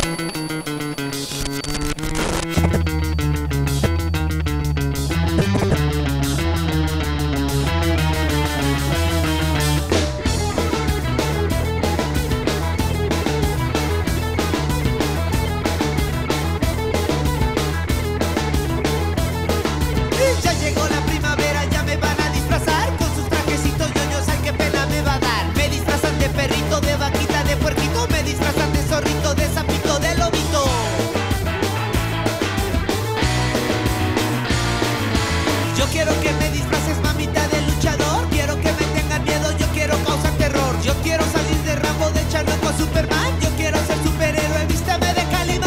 Yo quiero que me disfraces, mamita, de luchador. Quiero que me tengan miedo, yo quiero causar terror. Yo quiero salir de Rambo, de Charlotte o Superman. Yo quiero ser superhéroe, vísteme de Calimán.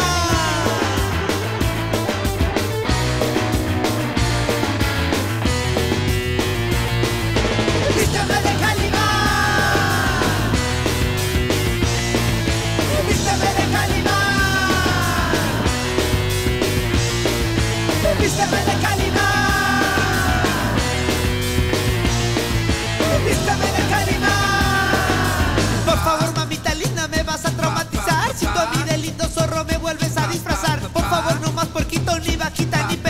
Vísteme de Calimán. Vísteme de Calimán. Vísteme de Calimán. Vísteme de Calimán. Por favor, mamita linda, me vas a traumatizar. Si tú a mí de lindo zorro me vuelves a disfrazar. Por favor, no más puerquito, ni vaquita, ni